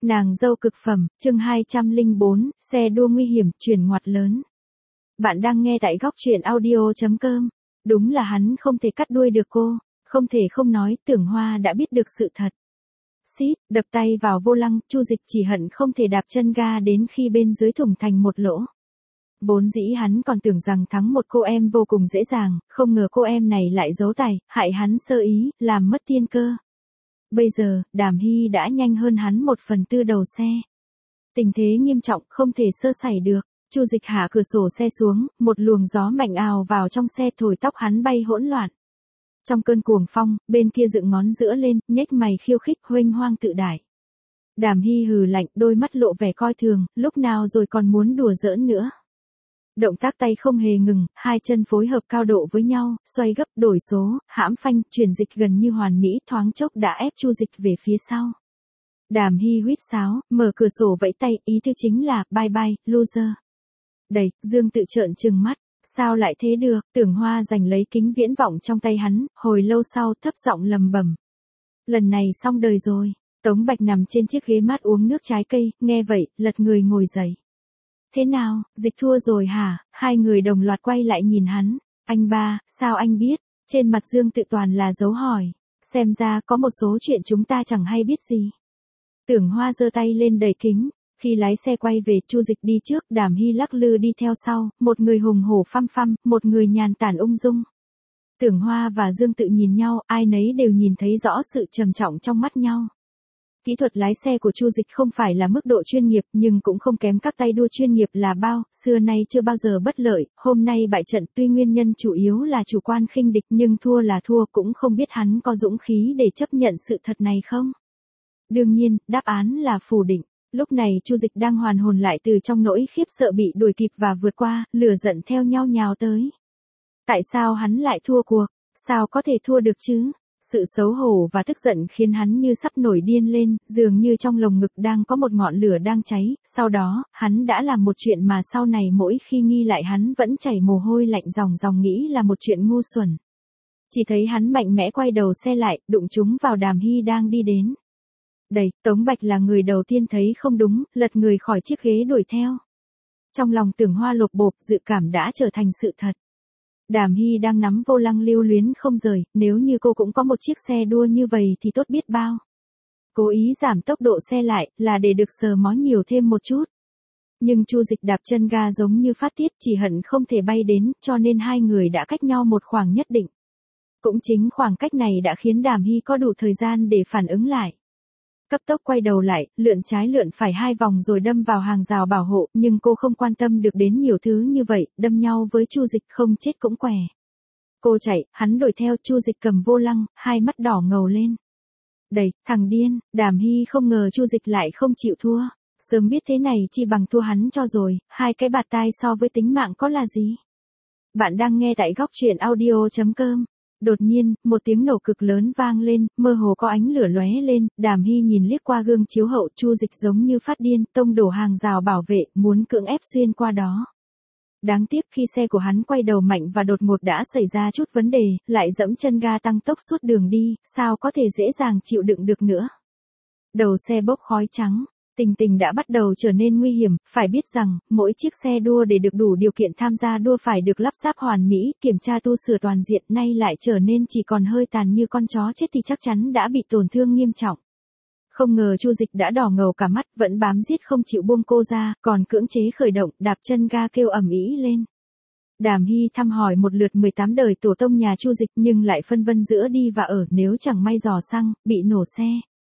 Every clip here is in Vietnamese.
Nàng dâu cực phẩm, chương 204, xe đua nguy hiểm, chuyển ngoặt lớn. Bạn đang nghe tại góc truyện audio.com. Đúng là hắn không thể cắt đuôi được cô, không thể không nói, Tưởng Hoa đã biết được sự thật. Xít, đập tay vào vô lăng, Chu Dịch chỉ hận không thể đạp chân ga đến khi bên dưới thủng thành một lỗ. Vốn dĩ hắn còn tưởng rằng thắng một cô em vô cùng dễ dàng, không ngờ cô em này lại giấu tài, hại hắn sơ ý, làm mất tiên cơ. Bây giờ, Đàm Hy đã nhanh hơn hắn 1/4 đầu xe. Tình thế nghiêm trọng, không thể sơ sẩy được. Chu Dịch hạ cửa sổ xe xuống, một luồng gió mạnh ào vào trong xe thổi tóc hắn bay hỗn loạn. Trong cơn cuồng phong, bên kia dựng ngón giữa lên, nhếch mày khiêu khích, huênh hoang tự đại. Đàm Hy hừ lạnh, đôi mắt lộ vẻ coi thường, lúc nào rồi còn muốn đùa giỡn nữa. Động tác tay không hề ngừng, hai chân phối hợp cao độ với nhau, xoay gấp, đổi số, hãm phanh, chuyển dịch gần như hoàn mỹ, thoáng chốc đã ép Chu Dịch về phía sau. Đàm Hy huýt sáo, mở cửa sổ vẫy tay, ý tứ chính là, bye bye, loser. Đẩy, Dương tự trợn trừng mắt, sao lại thế được, Tưởng Hoa giành lấy kính viễn vọng trong tay hắn, hồi lâu sau thấp giọng lầm bẩm. Lần này xong đời rồi. Tống Bạch nằm trên chiếc ghế mát uống nước trái cây, nghe vậy, lật người ngồi dậy. Thế nào, Dịch thua rồi hả? Hai người đồng loạt quay lại nhìn hắn. Anh ba, sao anh biết? Trên mặt Dương tự toàn là dấu hỏi. Xem ra có một số chuyện chúng ta chẳng hay biết gì. Tưởng Hoa giơ tay lên đẩy kính. Khi lái xe quay về, Chu Dịch đi trước, Đàm Hy lắc lư đi theo sau, một người hùng hổ phăm phăm, một người nhàn tản ung dung. Tưởng Hoa và Dương tự nhìn nhau, ai nấy đều nhìn thấy rõ sự trầm trọng trong mắt nhau. Kỹ thuật lái xe của Chu Dịch không phải là mức độ chuyên nghiệp nhưng cũng không kém các tay đua chuyên nghiệp là bao, xưa nay chưa bao giờ bất lợi, hôm nay bại trận tuy nguyên nhân chủ yếu là chủ quan khinh địch nhưng thua là thua, cũng không biết hắn có dũng khí để chấp nhận sự thật này không. Đương nhiên, đáp án là phủ định. Lúc này Chu Dịch đang hoàn hồn lại từ trong nỗi khiếp sợ bị đuổi kịp và vượt qua, lửa giận theo nhau nhào tới. Tại sao hắn lại thua cuộc? Sao có thể thua được chứ? Sự xấu hổ và tức giận khiến hắn như sắp nổi điên lên, dường như trong lồng ngực đang có một ngọn lửa đang cháy, sau đó, hắn đã làm một chuyện mà sau này mỗi khi nghi lại hắn vẫn chảy mồ hôi lạnh ròng ròng, nghĩ là một chuyện ngu xuẩn. Chỉ thấy hắn mạnh mẽ quay đầu xe lại, đụng trúng vào Đàm Hy đang đi đến. Đẩy, Tống Bạch là người đầu tiên thấy không đúng, lật người khỏi chiếc ghế đuổi theo. Trong lòng Tưởng Hoa lột bột, dự cảm đã trở thành sự thật. Đàm Hy đang nắm vô lăng lưu luyến không rời, nếu như cô cũng có một chiếc xe đua như vậy thì tốt biết bao. Cố ý giảm tốc độ xe lại, là để được sờ mó nhiều thêm một chút. Nhưng Chu Dịch đạp chân ga giống như phát tiết, chỉ hận không thể bay đến, cho nên hai người đã cách nhau một khoảng nhất định. Cũng chính khoảng cách này đã khiến Đàm Hy có đủ thời gian để phản ứng lại. Cấp tốc quay đầu lại, lượn trái lượn phải 2 vòng rồi đâm vào hàng rào bảo hộ, nhưng cô không quan tâm được đến nhiều thứ như vậy, đâm nhau với Chu Dịch không chết cũng què. Cô chạy, hắn đuổi theo, Chu Dịch cầm vô lăng, hai mắt đỏ ngầu lên. Đẩy, thằng điên, Đàm Hy không ngờ Chu Dịch lại không chịu thua. Sớm biết thế này chi bằng thua hắn cho rồi, hai cái bạt tai so với tính mạng có là gì. Bạn đang nghe tại góc truyện audio.com. Đột nhiên, một tiếng nổ cực lớn vang lên, mơ hồ có ánh lửa lóe lên, Đàm Hy nhìn liếc qua gương chiếu hậu, Chu Dịch giống như phát điên, tông đổ hàng rào bảo vệ, muốn cưỡng ép xuyên qua đó. Đáng tiếc khi xe của hắn quay đầu mạnh và đột ngột đã xảy ra chút vấn đề, lại dẫm chân ga tăng tốc suốt đường đi, sao có thể dễ dàng chịu đựng được nữa. Đầu xe bốc khói trắng. Tình tình đã bắt đầu trở nên nguy hiểm, phải biết rằng, mỗi chiếc xe đua để được đủ điều kiện tham gia đua phải được lắp ráp hoàn mỹ, kiểm tra tu sửa toàn diện, nay lại trở nên chỉ còn hơi tàn như con chó chết thì chắc chắn đã bị tổn thương nghiêm trọng. Không ngờ Chu Dịch đã đỏ ngầu cả mắt, vẫn bám giết không chịu buông cô ra, còn cưỡng chế khởi động, đạp chân ga kêu ầm ĩ lên. Đàm Hy thăm hỏi một lượt 18 đời tổ tông nhà Chu Dịch nhưng lại phân vân giữa đi và ở, nếu chẳng may dò xăng, bị nổ xe.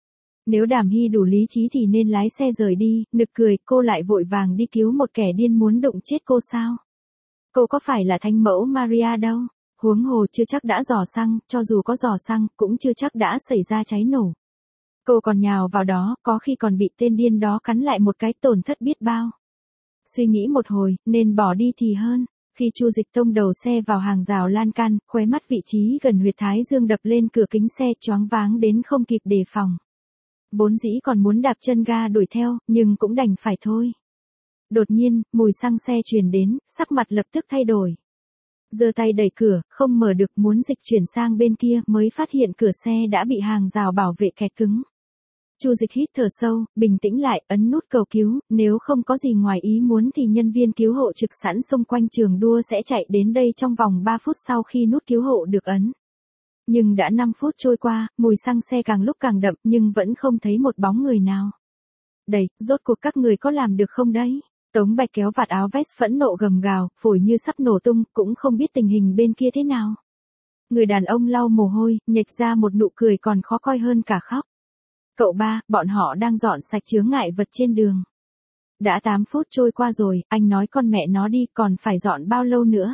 Nếu Đàm Hy đủ lý trí thì nên lái xe rời đi, nực cười, cô lại vội vàng đi cứu một kẻ điên muốn đụng chết cô sao? Cô có phải là thánh mẫu Maria đâu? Huống hồ chưa chắc đã dò xăng, cho dù có dò xăng, cũng chưa chắc đã xảy ra cháy nổ. Cô còn nhào vào đó, có khi còn bị tên điên đó cắn lại một cái, tổn thất biết bao. Suy nghĩ một hồi, nên bỏ đi thì hơn. Khi Chu Dịch tông đầu xe vào hàng rào lan can, khóe mắt vị trí gần huyệt thái dương đập lên cửa kính xe, choáng váng đến không kịp đề phòng. Vốn dĩ còn muốn đạp chân ga đuổi theo, nhưng cũng đành phải thôi. Đột nhiên, mùi xăng xe truyền đến, sắc mặt lập tức thay đổi. Giơ tay đẩy cửa, không mở được, muốn dịch chuyển sang bên kia mới phát hiện cửa xe đã bị hàng rào bảo vệ kẹt cứng. Chu Dịch hít thở sâu, bình tĩnh lại, ấn nút cầu cứu, nếu không có gì ngoài ý muốn thì nhân viên cứu hộ trực sẵn xung quanh trường đua sẽ chạy đến đây trong vòng 3 phút sau khi nút cứu hộ được ấn. Nhưng đã 5 phút trôi qua, mùi xăng xe càng lúc càng đậm nhưng vẫn không thấy một bóng người nào. Đây, rốt cuộc các người có làm được không đấy? Tống Bạch kéo vạt áo vest phẫn nộ gầm gào, phổi như sắp nổ tung, cũng không biết tình hình bên kia thế nào. Người đàn ông lau mồ hôi, nhếch ra một nụ cười còn khó coi hơn cả khóc. Cậu ba, bọn họ đang dọn sạch chướng ngại vật trên đường. Đã 8 phút trôi qua rồi, anh nói con mẹ nó đi, còn phải dọn bao lâu nữa?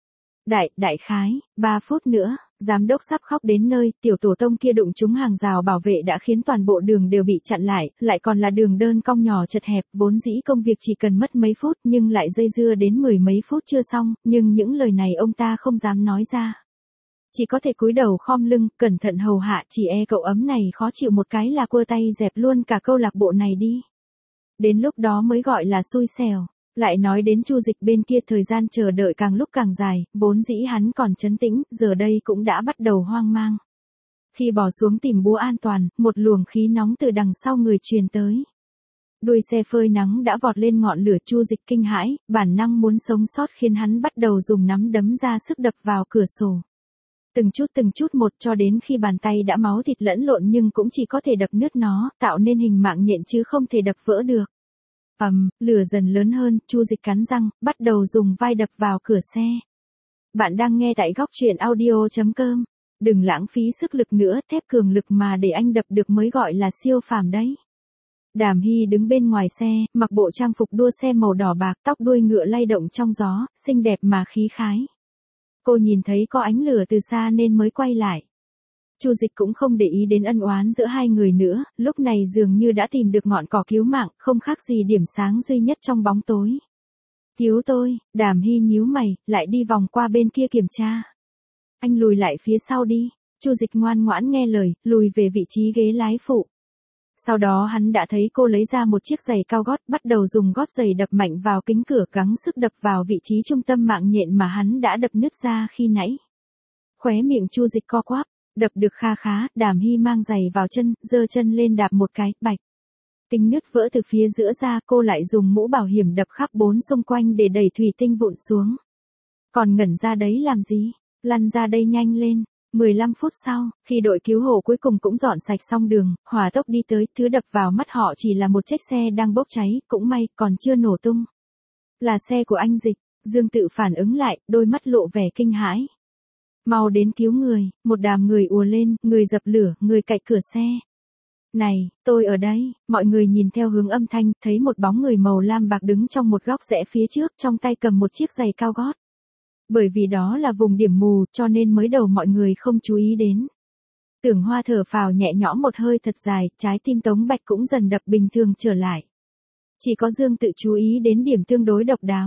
Đại khái, 3 phút nữa, giám đốc sắp khóc đến nơi, tiểu tổ tông kia đụng trúng hàng rào bảo vệ đã khiến toàn bộ đường đều bị chặn lại còn là đường đơn cong nhỏ chật hẹp, vốn dĩ công việc chỉ cần mất mấy phút nhưng lại dây dưa đến 10 mấy phút chưa xong, nhưng những lời này ông ta không dám nói ra. Chỉ có thể cúi đầu khom lưng, cẩn thận hầu hạ, chỉ e cậu ấm này khó chịu một cái là cua tay dẹp luôn cả câu lạc bộ này đi. Đến lúc đó mới gọi là xui xẻo. Lại nói đến Chu Dịch bên kia thời gian chờ đợi càng lúc càng dài, vốn dĩ hắn còn trấn tĩnh, giờ đây cũng đã bắt đầu hoang mang. Khi bỏ xuống tìm búa an toàn, một luồng khí nóng từ đằng sau người truyền tới. Đuôi xe phơi nắng đã vọt lên ngọn lửa. Chu Dịch kinh hãi, bản năng muốn sống sót khiến hắn bắt đầu dùng nắm đấm ra sức đập vào cửa sổ. Từng chút một cho đến khi bàn tay đã máu thịt lẫn lộn nhưng cũng chỉ có thể đập nứt nó, tạo nên hình mạng nhện chứ không thể đập vỡ được. Lửa dần lớn hơn, Chu Dịch cắn răng, bắt đầu dùng vai đập vào cửa xe. Bạn đang nghe tại góc truyện audio.com. Đừng lãng phí sức lực nữa, thép cường lực mà để anh đập được mới gọi là siêu phàm đấy. Đàm Hy đứng bên ngoài xe, mặc bộ trang phục đua xe màu đỏ bạc, tóc đuôi ngựa lay động trong gió, xinh đẹp mà khí khái. Cô nhìn thấy có ánh lửa từ xa nên mới quay lại. Chu Dịch cũng không để ý đến ân oán giữa hai người nữa, lúc này dường như đã tìm được ngọn cỏ cứu mạng, không khác gì điểm sáng duy nhất trong bóng tối. Cứu tôi, Đàm Hy nhíu mày, lại đi vòng qua bên kia kiểm tra. Anh lùi lại phía sau đi. Chu Dịch ngoan ngoãn nghe lời, lùi về vị trí ghế lái phụ. Sau đó hắn đã thấy cô lấy ra một chiếc giày cao gót, bắt đầu dùng gót giày đập mạnh vào kính cửa, gắng sức đập vào vị trí trung tâm mạng nhện mà hắn đã đập nứt ra khi nãy. Khóe miệng Chu Dịch co quắp, đập được kha khá, Đàm Hy mang giày vào chân, giơ chân lên đạp một cái, bạch. Tinh nứt vỡ từ phía giữa ra, cô lại dùng mũ bảo hiểm đập khắp bốn xung quanh để đẩy thủy tinh vụn xuống. Còn ngẩn ra đấy làm gì? Lăn ra đây nhanh lên. 15 phút sau, khi đội cứu hộ cuối cùng cũng dọn sạch xong đường, hỏa tốc đi tới, thứ đập vào mắt họ chỉ là một chiếc xe đang bốc cháy, cũng may, còn chưa nổ tung. Là xe của anh Dịch. Dương Tự phản ứng lại, đôi mắt lộ vẻ kinh hãi. Mau đến cứu người, một đám người ùa lên, người dập lửa, người cạy cửa xe. Này, tôi ở đây, mọi người nhìn theo hướng âm thanh, thấy một bóng người màu lam bạc đứng trong một góc rẽ phía trước, trong tay cầm một chiếc giày cao gót. Bởi vì đó là vùng điểm mù, cho nên mới đầu mọi người không chú ý đến. Tưởng Hoa thở phào nhẹ nhõm một hơi thật dài, trái tim Tống Bạch cũng dần đập bình thường trở lại. Chỉ có Dương Tự chú ý đến điểm tương đối độc đáo.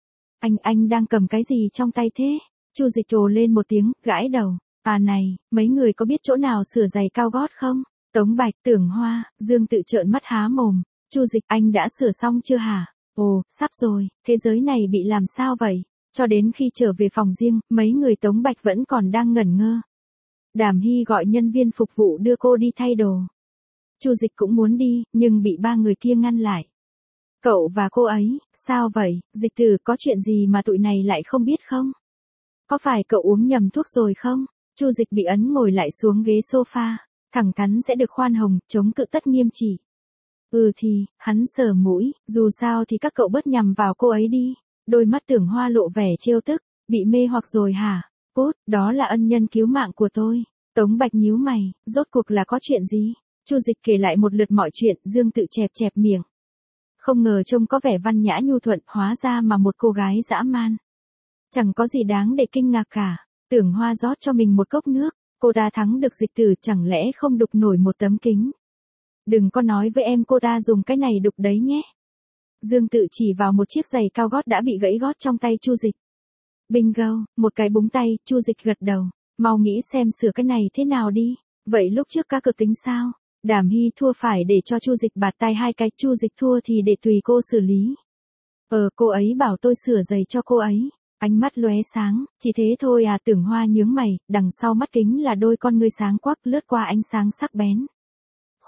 Anh đang cầm cái gì trong tay thế? Chu Dịch trồ lên một tiếng, gãi đầu. À này, mấy người có biết chỗ nào sửa giày cao gót không? Tống Bạch, Tưởng Hoa, Dương Tự trợn mắt há mồm. Chu Dịch, anh đã sửa xong chưa hả? Ồ, sắp rồi, thế giới này bị làm sao vậy? Cho đến khi trở về phòng riêng, mấy người Tống Bạch vẫn còn đang ngẩn ngơ. Đàm Hy gọi nhân viên phục vụ đưa cô đi thay đồ. Chu Dịch cũng muốn đi, nhưng bị ba người kia ngăn lại. Cậu và cô ấy, sao vậy? Dịch Tử, có chuyện gì mà tụi này lại không biết không? Có phải cậu uống nhầm thuốc rồi không? Chu Dịch bị ấn ngồi lại xuống ghế sofa, thẳng thắn sẽ được khoan hồng, chống cự tất nghiêm chỉ. Thì, hắn sờ mũi, dù sao thì các cậu bớt nhầm vào cô ấy đi. Đôi mắt Tưởng Hoa lộ vẻ trêu tức, bị mê hoặc rồi hả? Cút, đó là ân nhân cứu mạng của tôi. Tống Bạch nhíu mày, rốt cuộc là có chuyện gì? Chu Dịch kể lại một lượt mọi chuyện, Dương Tự chẹp miệng. Không ngờ trông có vẻ văn nhã nhu thuận, hóa ra mà một cô gái dã man. Chẳng có gì đáng để kinh ngạc cả. Tưởng Hoa rót cho mình một cốc nước, cô ta thắng được Dịch Tử, chẳng lẽ không đục nổi một tấm kính? Đừng có nói với em cô ta dùng cái này đục đấy nhé. Dương Tự chỉ vào một chiếc giày cao gót đã bị gãy gót trong tay Chu Dịch. Bingo, một cái búng tay, Chu Dịch gật đầu. Mau nghĩ xem sửa cái này thế nào đi. Vậy lúc trước các cược tính sao? Đàm Hy thua phải để cho Chu Dịch bạt tay 2 cái, Chu Dịch thua thì để tùy cô xử lý. Cô ấy bảo tôi sửa giày cho cô ấy. Ánh mắt lóe sáng, chỉ thế thôi à? Tưởng Hoa nhướng mày, đằng sau mắt kính là đôi con ngươi sáng quắc lướt qua ánh sáng sắc bén.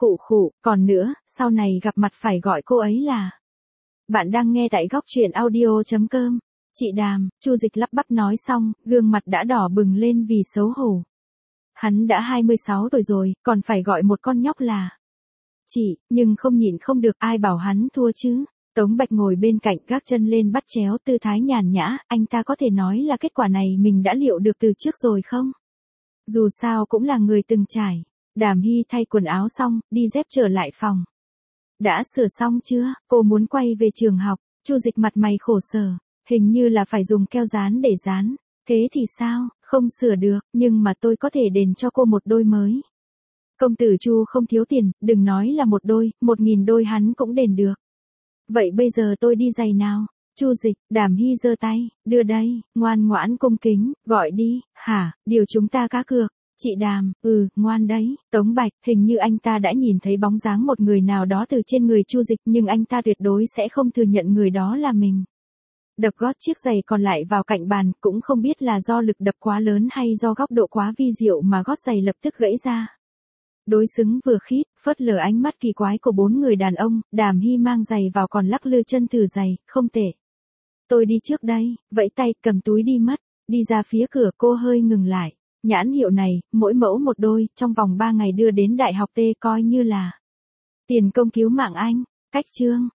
Khụ khụ, còn nữa, sau này gặp mặt phải gọi cô ấy là. Bạn đang nghe tại góc truyện audio.com. Chị Đàm, Chu Dịch lắp bắp nói xong, gương mặt đã đỏ bừng lên vì xấu hổ. Hắn đã 26 tuổi rồi, còn phải gọi một con nhóc là chị, nhưng không nhịn không được, ai bảo hắn thua chứ. Tống Bạch ngồi bên cạnh gác chân lên bắt chéo tư thái nhàn nhã, anh ta có thể nói là kết quả này mình đã liệu được từ trước rồi không? Dù sao cũng là người từng trải. Đàm Hy thay quần áo xong, đi dép trở lại phòng. Đã sửa xong chưa? Cô muốn quay về trường học. Chu Dịch mặt mày khổ sở, hình như là phải dùng keo dán để dán. Thế thì sao? Không sửa được, nhưng mà tôi có thể đền cho cô một đôi mới. Công tử Chu không thiếu tiền, đừng nói là một đôi, 1.000 đôi hắn cũng đền được. Vậy bây giờ tôi đi giày nào? Chu Dịch, Đàm Hy giơ tay, đưa đây, ngoan ngoãn cung kính, gọi đi, hả, điều chúng ta cá cược. Chị Đàm, ngoan đấy. Tống Bạch, hình như anh ta đã nhìn thấy bóng dáng một người nào đó từ trên người Chu Dịch, nhưng anh ta tuyệt đối sẽ không thừa nhận người đó là mình. Đập gót chiếc giày còn lại vào cạnh bàn, cũng không biết là do lực đập quá lớn hay do góc độ quá vi diệu mà gót giày lập tức gãy ra. Đối xứng vừa khít, phớt lờ ánh mắt kỳ quái của 4 người đàn ông, Đàm Hy mang giày vào còn lắc lư chân thử giày, không tệ. Tôi đi trước đây, vẫy tay, cầm túi đi mất, đi ra phía cửa cô hơi ngừng lại. Nhãn hiệu này, mỗi mẫu một đôi, trong vòng 3 ngày đưa đến Đại học T coi như là tiền công cứu mạng anh. Cách chương.